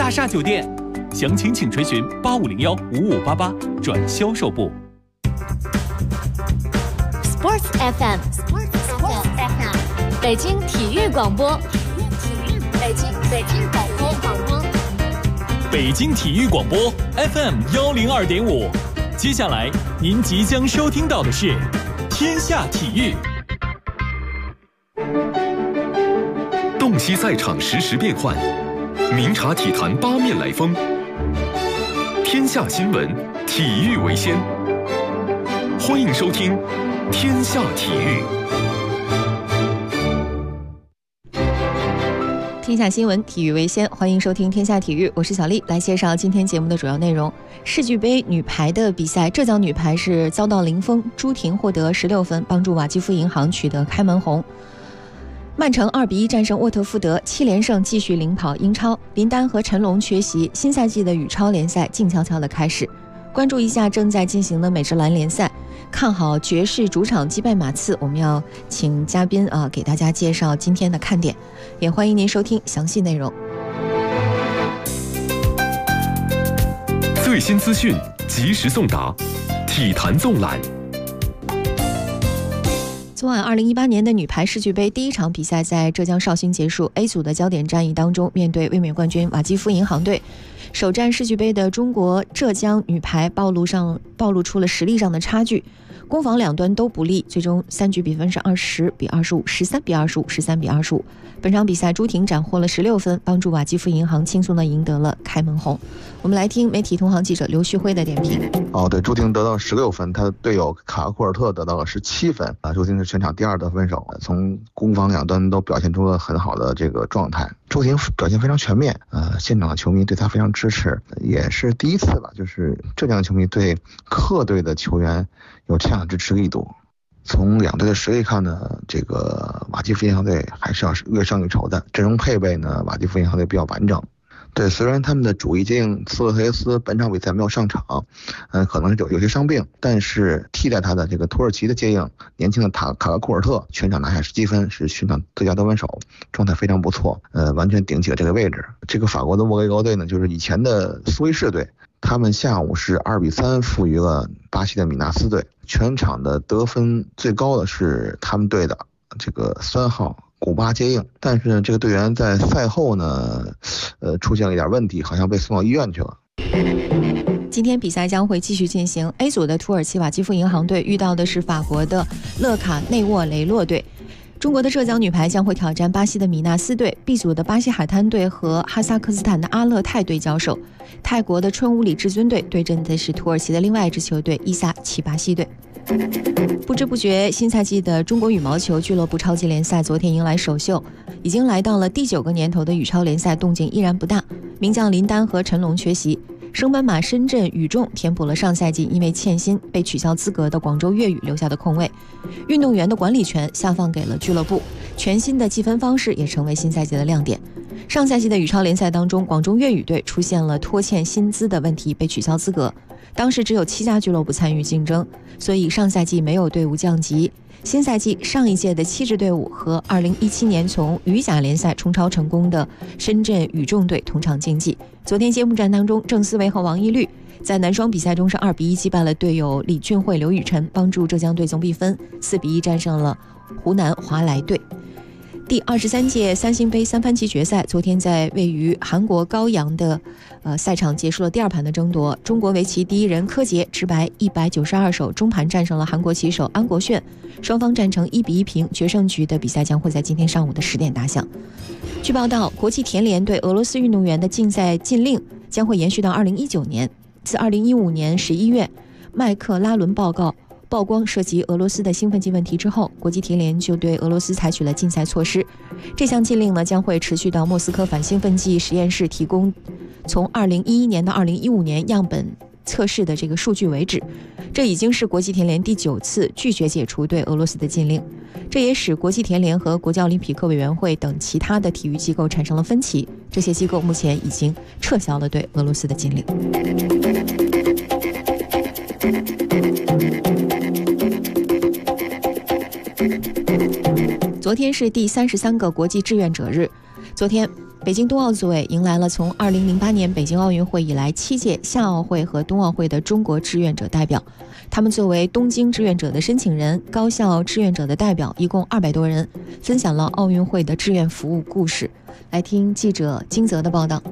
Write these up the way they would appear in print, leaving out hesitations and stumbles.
大厦酒店，详情请垂询8501-5588转销售部。 Sports FM， 北京体育广播，北京广播， 北京体育广播 FM102.5。接下来您即将收听到的是天下体育。 洞悉赛场实时变幻，明察体坛八面来风。天下新闻，体育为先。欢迎收听天下体育。 天下新闻，体育为先，欢迎收听天下体育，我是小丽，来介绍今天节目的主要内容。世俱杯女排的比赛，浙江女排是遭到零封，朱婷获得16分，帮助瓦基弗银行取得开门红。曼城2-1战胜沃特福德，7连胜继续领跑英超。林丹和陈龙缺席，新赛季的羽超联赛静悄悄的开始。关注一下正在进行的美职篮联赛，看好爵士主场击败马刺。我们要请嘉宾给大家介绍今天的看点，也欢迎您收听详细内容。 最新资讯及时送达，体坛纵览。 昨晚2018年的女排世俱杯第一场比赛在浙江绍兴结束。A 组的焦点战役当中，面对卫冕冠军瓦基弗银行队，首战世俱杯的中国浙江女排暴露出了实力上的差距，攻防两端都不利，最终3局比分是20-25、13-25、13-25。本场比赛朱婷斩获了16分，帮助瓦基弗银行轻松地赢得了开门红。我们来听媒体同行记者刘旭辉的点评。 对，朱婷得到16分，她的队友卡库尔特得到了17分。朱婷是全场第2得分手，从攻防两端都表现出了很好的这个状态。朱婷表现非常全面，现场的球迷对她非常支持，也是第一次吧，就是浙江球迷对客队的球员有这样的支持力度。从两队的实力看呢，这个瓦基弗银行队还是要略胜一筹的。阵容配备呢，瓦基弗银行队比较完整。对，虽然他们的主力接应斯洛特雷斯本场比赛没有上场，可能是有些伤病，但是替代他的这个土耳其的接应年轻的卡格库尔特全场拿下17分，是全场最佳得分手，状态非常不错，完全顶起了这个位置。这个法国的沃雷格队呢，就是以前的苏黎世队，他们下午是2-3负于了巴西的米纳斯队，全场的得分最高的是他们队的这个3号古巴接应，但是呢，这个队员在赛后呢，出现了一点问题，好像被送到医院去了。 今天比赛将会继续进行。A 组的土耳其瓦基弗银行队遇到的是法国的勒卡内沃雷洛队。中国的浙江女排将会挑战巴西的米纳斯队。B 组的巴西海滩队和哈萨克斯坦的阿勒泰队交手。泰国的春武里至尊队对阵的是土耳其的另外一支球队伊萨奇巴西队。不知不觉，新赛季的中国羽毛球俱乐部超级联赛昨天迎来首秀，已经来到了第9个年头的羽超联赛动静依然不大。名将林丹和陈龙缺席，升班马深圳羽众填补了上赛季因为欠薪被取消资格的广州粤语留下的空位。运动员的管理权下放给了俱乐部，全新的计分方式也成为新赛季的亮点。上赛季的羽超联赛当中，广州粤语队出现了拖欠薪资的问题，被取消资格。当时只有7家俱乐部参与竞争，所以上赛季没有队伍降级。新赛季上一届的7支队伍和2017年从羽甲联赛冲超成功的深圳羽众队同场竞技。昨天揭幕战当中，郑思维和王懿律在男双比赛中是2-1击败了队友李俊慧、刘雨辰，帮助浙江队总比分4-1战胜了湖南华莱队。第23届三星杯三番棋决赛昨天在位于韩国高阳的赛场结束了第2盘的争夺。中国围棋第一人柯洁直白192手中盘战胜了韩国棋手安国炫，双方战成1-1平，决胜局的比赛将会在今天上午的10点打响。据报道，国际田联对俄罗斯运动员的禁赛禁令将会延续到2019年。自2015年11月麦克拉伦曝光涉及俄罗斯的兴奋剂问题之后，国际田联就对俄罗斯采取了禁赛措施。这项禁令呢，将会持续到莫斯科反兴奋剂实验室提供从2011年到2015年样本测试的这个数据为止。这已经是国际田联第9次拒绝解除对俄罗斯的禁令，这也使国际田联和国际奥林匹克委员会等其他的体育机构产生了分歧。这些机构目前已经撤销了对俄罗斯的禁令。昨天是第33个国际志愿者日。昨天北京冬奥组委迎来了从2008年北京奥运会以来7届夏奥会和冬奥会的中国志愿者代表。他们作为东京志愿者的申请人、高校志愿者的代表，一共200多人，分享了奥运会的志愿服务故事。来听记者金泽的报道。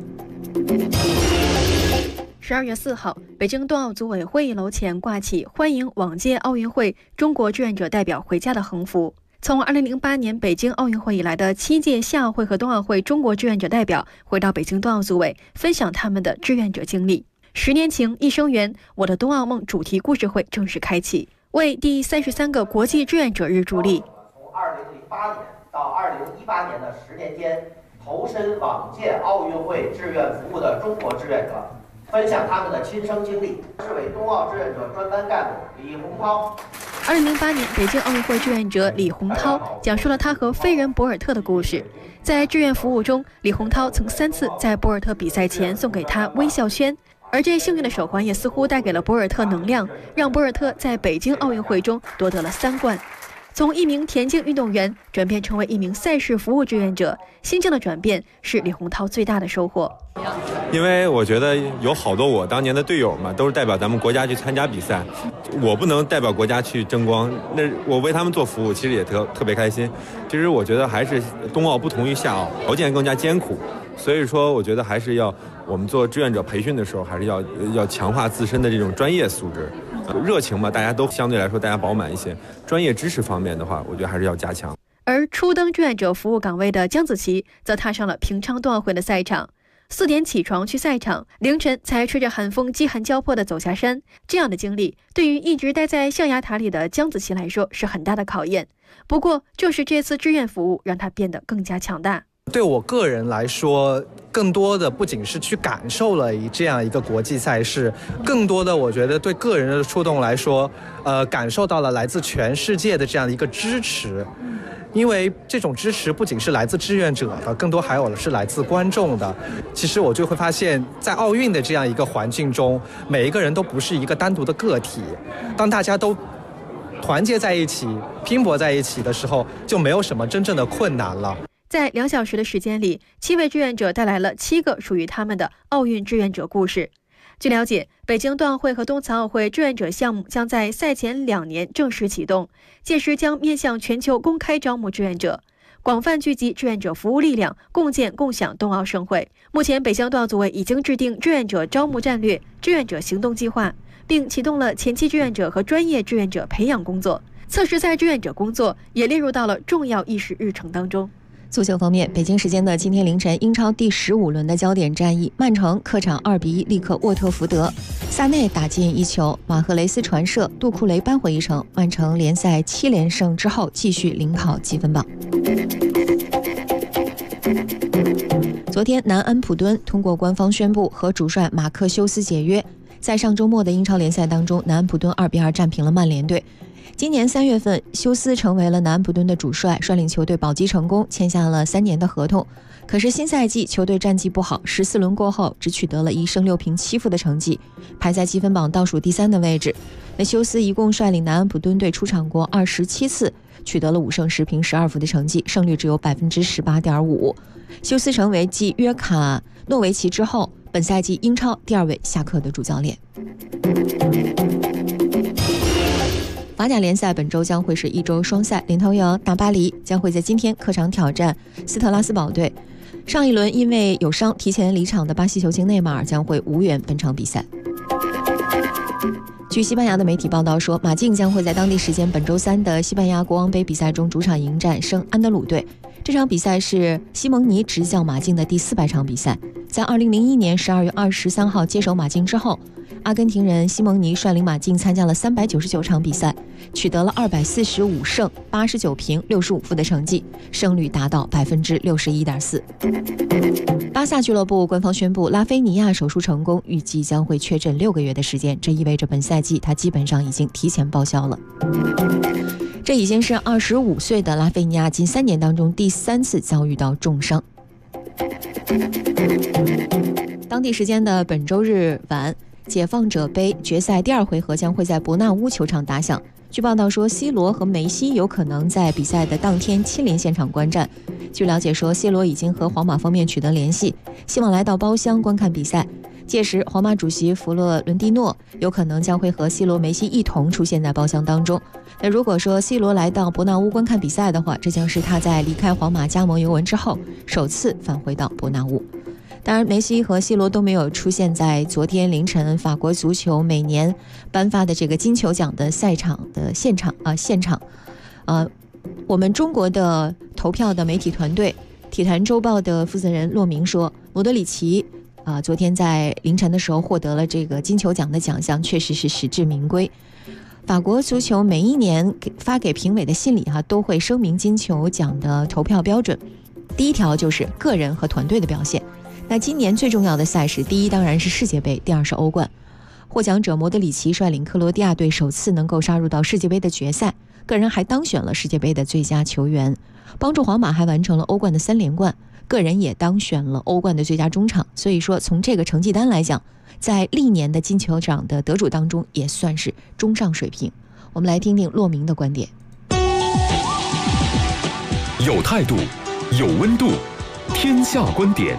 12月4号，北京冬奥组委会议楼前挂起欢迎往届奥运会中国志愿者代表回家的横幅。从2008年北京奥运会以来的7届夏奥会和冬奥会中国志愿者代表回到北京冬奥组委，分享他们的志愿者经历。10年情，一生缘，我的冬奥梦主题故事会正式开启，为第33个国际志愿者日助力。 从2008年到2018年的10年间，投身往届奥运会志愿服务的中国志愿者，分享他们的亲身经历。市委冬奥志愿者专班干部李洪涛。 2008年北京奥运会志愿者李洪涛讲述了他和飞人博尔特的故事。在志愿服务中，李洪涛曾3次在博尔特比赛前送给他微笑圈，而这幸运的手环也似乎带给了博尔特能量，让博尔特在北京奥运会中夺得了3冠。从一名田径运动员转变成为一名赛事服务志愿者，心境的转变是李洪涛最大的收获。 因为我觉得有好多我当年的队友嘛，都是代表咱们国家去参加比赛，我不能代表国家去争光，那我为他们做服务，其实也特别开心。其实我觉得还是冬奥不同于夏奥，条件更加艰苦，所以说我觉得还是要我们做志愿者培训的时候，还是要强化自身的这种专业素质。热情嘛，大家都相对来说大家饱满一些，专业知识方面的话，我觉得还是要加强。 而初登志愿者服务岗位的姜子琪则踏上了平昌冬奥会的赛场。4点起床去赛场，凌晨才吹着寒风饥寒交迫地走下山。这样的经历对于一直待在象牙塔里的姜子琪来说是很大的考验。不过就是这次志愿服务让他变得更加强大。 对我个人来说，更多的不仅是去感受了这样一个国际赛事，更多的我觉得对个人的触动来说，感受到了来自全世界的这样一个支持。因为这种支持不仅是来自志愿者的，更多还有是来自观众的。其实我就会发现，在奥运的这样一个环境中，每一个人都不是一个单独的个体。当大家都团结在一起、拼搏在一起的时候，就没有什么真正的困难了。 在2小时的时间里，7位志愿者带来了7个属于他们的奥运志愿者故事。据了解，北京冬奥会和冬残奥会志愿者项目将在赛前2年正式启动，届时将面向全球公开招募志愿者，广泛聚集志愿者服务力量，共建共享冬奥盛会。目前，北京冬奥组委已经制定志愿者招募战略、志愿者行动计划，并启动了前期志愿者和专业志愿者培养工作，测试赛志愿者工作也列入到了重要议事日程当中。 足球方面，北京时间的今天凌晨，英超第15轮的焦点战役，曼城客场2-1力克沃特福德，萨内打进1球，马赫雷斯传射，杜库雷扳回1城，曼城联赛7连胜之后继续领跑积分榜。昨天，南安普敦通过官方宣布和主帅马克休斯解约。在上周末的英超联赛当中，南安普敦2-2战平了曼联队。今年3月份，休斯成为了南安普敦的主帅，率领球队保级成功，签下了3年的合同。可是新赛季球队战绩不好，14轮过后只取得了1胜6平7负的成绩，排在积分榜倒数第3的位置。那休斯一共率领南安普敦队出场过27次，取得了5胜10平12负的成绩，胜率只有 18.5%。休斯成为继约卡诺维奇之后，本赛季英超第2位下课的主教练。法甲联赛本周将会是1周双赛，领头羊大巴黎将会在今天客场挑战斯特拉斯堡队。上一轮因为有伤提前离场的巴西球星内马尔将会无缘本场比赛。据西班牙的媒体报道说，马竞将会在当地时间本周3的西班牙国王杯比赛中主场迎战圣安德鲁队。这场比赛是西蒙尼执教马竞的第400场比赛。在2001年12月23号接手马竞之后，阿根廷人西蒙尼率领马竞参加了399场比赛，取得了245胜89平65负的成绩，胜率达到 61.4%。巴萨俱乐部官方宣布，拉菲尼亚手术成功，预计将会确诊6个月的时间，这意味着本赛季他基本上已经提前报销了。这已经是25岁的拉菲尼亚近3年当中第3次遭遇到重伤。当地时间的本周日晚，解放者杯决赛第2回合将会在伯纳乌球场打响， 据报道说，C 罗和梅西有可能在比赛的当天亲临现场观战。据了解说，C 罗已经和皇马方面取得联系，希望来到包厢观看比赛。届时，皇马主席弗洛伦蒂诺有可能将会和 C 罗、梅西一同出现在包厢当中。那如果说 C 罗来到伯纳乌观看比赛的话，这将是他在离开皇马加盟尤文之后首次返回到伯纳乌。当然，梅西和 C 罗都没有出现在昨天凌晨法国足球每年颁发的这个金球奖的赛场的现场。我们中国的投票的媒体团队体坛周报的负责人骆明说，莫德里奇昨天在凌晨的时候获得了这个金球奖的奖项，确实是实至名归。法国足球每一年发给评委的信里都会声明金球奖的投票标准，第一条就是个人和团队的表现。那今年最重要的赛事，第一当然是世界杯，第二是欧冠。获奖者莫德里奇率领克罗地亚队首次能够杀入到世界杯的决赛，个人还当选了世界杯的最佳球员，帮助皇马还完成了欧冠的3连冠，个人也当选了欧冠的最佳中场。所以说从这个成绩单来讲，在历年的金球奖的得主当中也算是中上水平。我们来听听骆明的观点。 有态度，有温度，天下观点。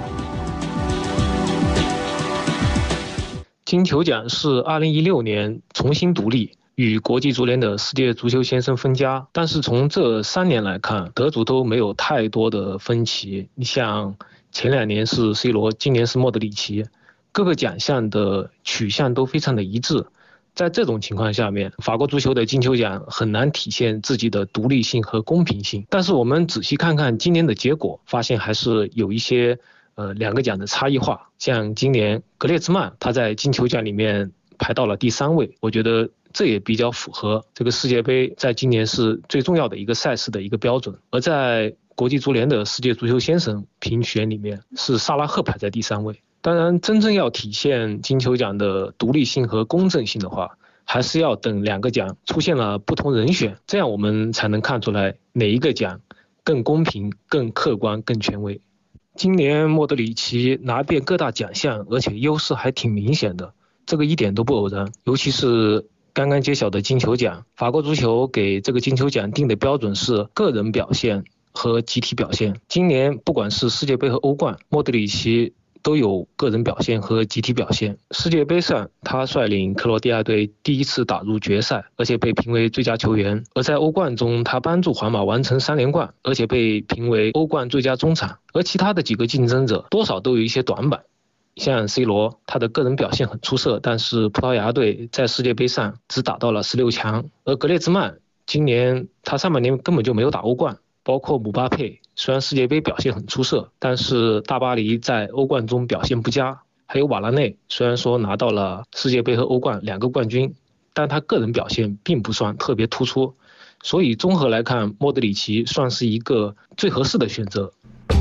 金球奖是2016年重新独立，与国际足联的世界足球先生分家，但是从这3年来看，得主都没有太多的分歧。你像前2年是 C 罗，今年是莫德里奇，各个奖项的取向都非常的一致。在这种情况下面，法国足球的金球奖很难体现自己的独立性和公平性。但是我们仔细看看今年的结果，发现还是有一些2个奖的差异化。像今年格列兹曼他在金球奖里面排到了第3位，我觉得这也比较符合这个世界杯在今年是最重要的一个赛事的一个标准。而在国际足联的世界足球先生评选里面，是萨拉赫排在第3位。当然，真正要体现金球奖的独立性和公正性的话，还是要等2个奖出现了不同人选，这样我们才能看出来哪一个奖更公平、更客观、更权威。今年莫德里奇拿遍各大奖项，而且优势还挺明显的，这个一点都不偶然。尤其是刚刚揭晓的金球奖，法国足球给这个金球奖定的标准是个人表现和集体表现。今年不管是世界杯和欧冠，莫德里奇都有个人表现和集体表现。世界杯上，他率领克罗地亚队第一次打入决赛，而且被评为最佳球员。而在欧冠中，他帮助皇马完成3连冠，而且被评为欧冠最佳中场。而其他的几个竞争者多少都有一些短板，像 C 罗，他的个人表现很出色，但是葡萄牙队在世界杯上只打到了16强。而格列兹曼今年他上半年根本就没有打欧冠。包括姆巴佩，虽然世界杯表现很出色，但是大巴黎在欧冠中表现不佳。还有瓦拉内，虽然说拿到了世界杯和欧冠2个冠军，但他个人表现并不算特别突出。所以综合来看，莫德里奇算是一个最合适的选择。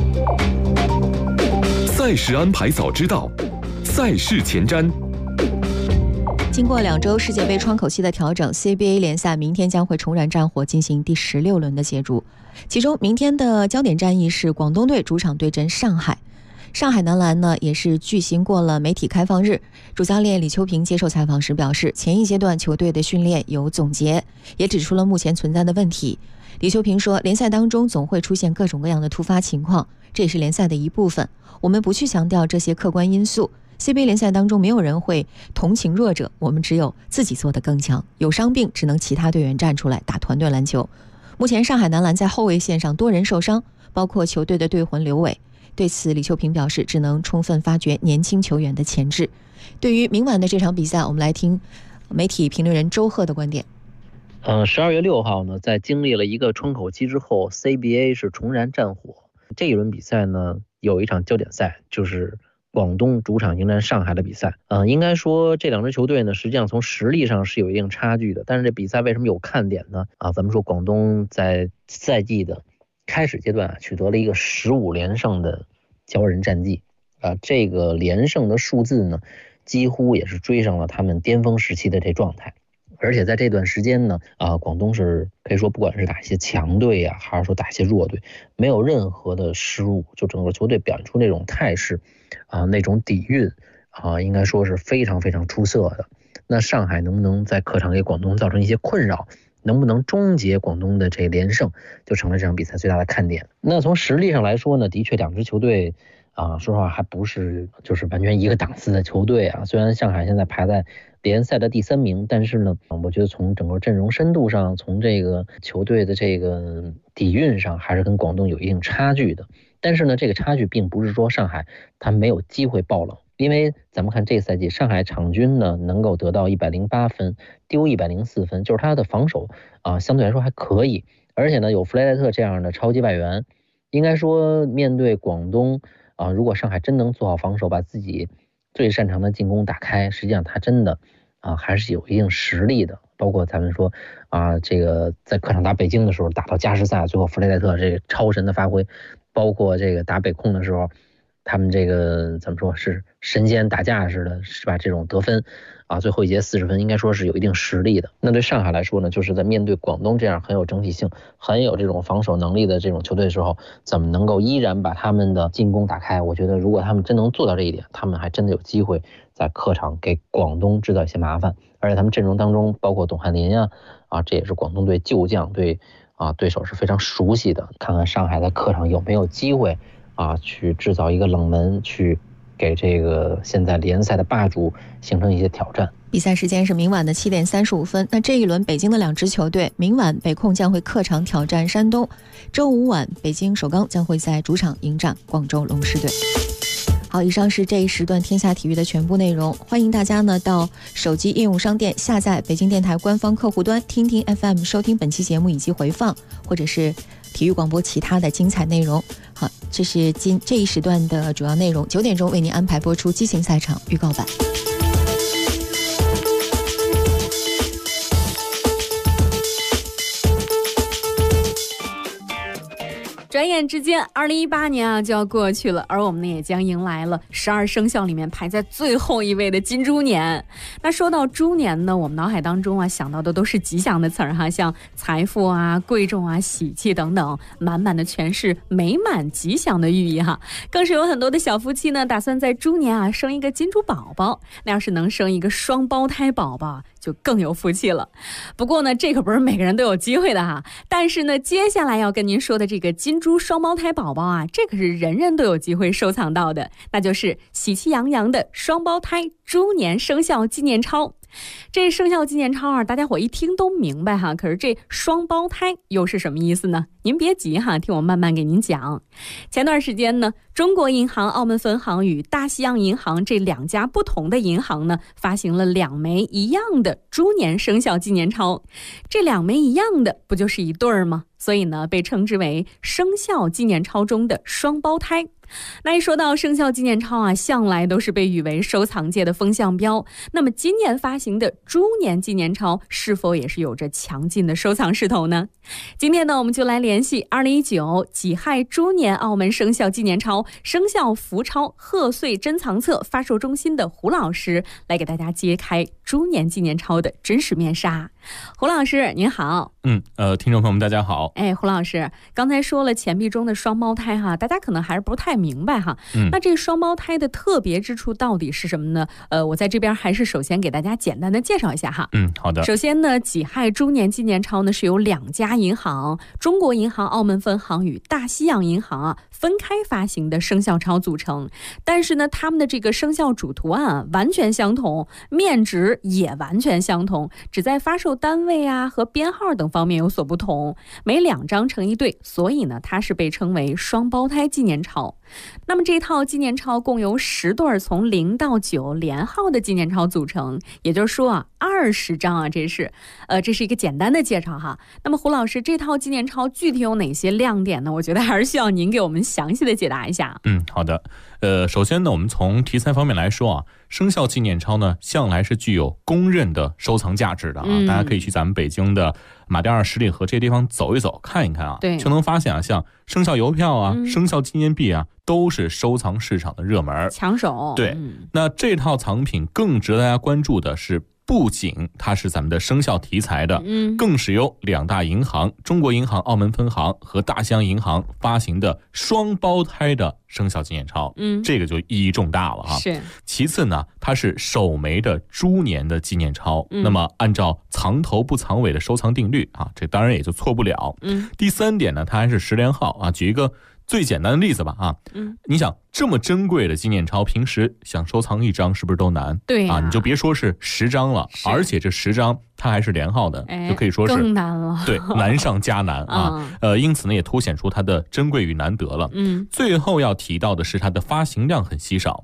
赛事安排早知道，赛事前瞻。 经过2周世界杯窗口期的调整， CBA 联赛明天将会重燃战火，进行第16轮的角逐。其中明天的焦点战役是广东队主场对阵上海。上海男篮呢也是举行过了媒体开放日，主教练李秋平接受采访时表示，前一阶段球队的训练有总结，也指出了目前存在的问题。李秋平说，联赛当中总会出现各种各样的突发情况，这也是联赛的一部分，我们不去强调这些客观因素。CBA 联赛当中没有人会同情弱者，我们只有自己做得更强，有伤病只能其他队员站出来打团队篮球。目前上海男篮在后卫线上多人受伤，包括球队的队魂刘伟。对此李秋平表示，只能充分发掘年轻球员的潜质。对于明晚的这场比赛，我们来听媒体评论人周贺的观点。 12月6号呢，在经历了一个窗口期之后， CBA 是重燃战火。这一轮比赛呢，有一场焦点赛，就是广东主场迎战上海的比赛。应该说这2支球队呢，实际上从实力上是有一定差距的。但是这比赛为什么有看点呢？咱们说广东在赛季的开始阶段取得了一个15连胜的骄人战绩。这个连胜的数字呢，几乎也是追上了他们巅峰时期的这状态。而且在这段时间呢，广东是可以说不管是打一些强队啊，还是说打一些弱队，没有任何的失误，就整个球队表现出那种态势那种底蕴应该说是非常非常出色的。那上海能不能在客场给广东造成一些困扰， 能不能终结广东的这连胜，就成了这场比赛最大的看点。那从实力上来说呢，的确两支球队说实话还不是就是完全一个档次的球队啊。虽然上海现在排在联赛的第3名，但是呢，我觉得从整个阵容深度上，从这个球队的这个底蕴上，还是跟广东有一定差距的。但是呢，这个差距并不是说上海他没有机会爆冷，因为咱们看这个赛季上海场均呢能够得到108分，丢104分，就是他的防守相对来说还可以，而且呢有弗莱特这样的超级外援，应该说面对广东如果上海真能做好防守，把自己最擅长的进攻打开，实际上他真的还是有一定实力的。包括咱们说这个在客场打北京的时候，打到加时赛，最后弗雷特这个超神的发挥，包括这个打北控的时候，他们这个怎么说是神仙打架似的，是吧？这种得分最后一节40分，应该说是有一定实力的。那对上海来说呢，就是在面对广东这样很有整体性、很有这种防守能力的这种球队的时候，怎么能够依然把他们的进攻打开？我觉得如果他们真能做到这一点，他们还真的有机会在客场给广东制造一些麻烦。而且他们阵容当中包括董翰林这也是广东队旧将，对对手是非常熟悉的。看看上海在客场有没有机会去制造一个冷门，去给这个现在联赛的霸主形成一些挑战。 比赛时间是明晚的7点35分。那这一轮北京的2支球队，明晚北控将会客场挑战山东，周五晚北京首钢将会在主场迎战广州龙狮队。好，以上是这一时段天下体育的全部内容。欢迎大家呢到手机应用商店下载北京电台官方客户端听听 FM 收听本期节目以及回放，或者是体育广播其他的精彩内容。好，这是这一时段的主要内容。9点钟为您安排播出激情赛场预告版。 转眼之间2018年就要过去了，而我们呢也将迎来了12生肖里面排在最后一位的金猪年。那说到猪年呢，我们脑海当中想到的都是吉祥的词儿像财富贵重喜气等等，满满的全是美满吉祥的寓意更是有很多的小夫妻呢打算在猪年生一个金猪宝宝，那要是能生一个双胞胎宝宝就更有福气了。不过呢，这可不是每个人都有机会的但是呢，接下来要跟您说的这个金猪双胞胎宝宝这可是人人都有机会收藏到的，那就是喜气洋洋的双胞胎猪年生肖纪念钞。这生肖纪念钞大家伙一听都明白可是这双胞胎又是什么意思呢？您别急听我慢慢给您讲。前段时间呢，中国银行澳门分行与大西洋银行这2家不同的银行呢，发行了2枚一样的猪年生肖纪念钞。这2枚一样的不就是一对儿吗？所以呢，被称之为生肖纪念钞中的双胞胎。那一说到生肖纪念钞向来都是被誉为收藏界的风向标。那么今年发行的猪年纪念钞是否也是有着强劲的收藏势头呢？今天呢，我们就来联系2019己亥猪年澳门生肖纪念钞生肖福钞贺岁珍藏册发售中心的胡老师，来给大家揭开猪年纪念钞的真实面纱。胡老师您好。 听众朋友们大家好。 胡老师刚才说了钱币中的双胞胎大家可能还是不太明白那这双胞胎的特别之处到底是什么呢？我在这边还是首先给大家简单的介绍一下好的。 首先呢，己亥猪年纪念钞呢是由2家银行，中国银行澳门分行与大西洋银行分开发行的生肖钞组成，但是呢，他们的这个生肖主图案完全相同，面值也完全相同，只在发售单位和编号等方面有所不同，每2张成一对，所以呢，它是被称为双胞胎纪念钞。那么这套纪念钞共由10对从0到9连号的纪念钞组成，也就是说20张这是一个简单的介绍那么胡老师，这套纪念钞具体有哪些亮点呢？我觉得还是需要您给我们详细的解答一下。 好的。首先呢，我们从题材方面来说生肖纪念钞呢向来是具有公认的收藏价值的大家可以去咱们北京的马甸二十里河这些地方走一走看一看对， 就能发现像生肖邮票生肖纪念币都是收藏市场的热门抢手。 对，那这套藏品更值得大家关注的是不仅它是咱们的生肖题材的，更是由2大银行中国银行澳门分行和大西洋银行发行的双胞胎的生肖纪念钞，这个就意义重大了哈。 是。 其次呢，它是首枚的猪年的纪念钞，那么按照藏头不藏尾的收藏定律啊，这当然也就错不了。第3点呢，它还是10连号啊。举一个最简单的例子吧啊，你想这么珍贵的纪念钞，平时想收藏1张是不是都难？ 对啊，你就别说是10张了，而且这10张它还是连号的，就可以说是更难了。 对，难上加难啊。因此呢，也凸显出它的珍贵与难得了。最后要提到的是它的发行量很稀少。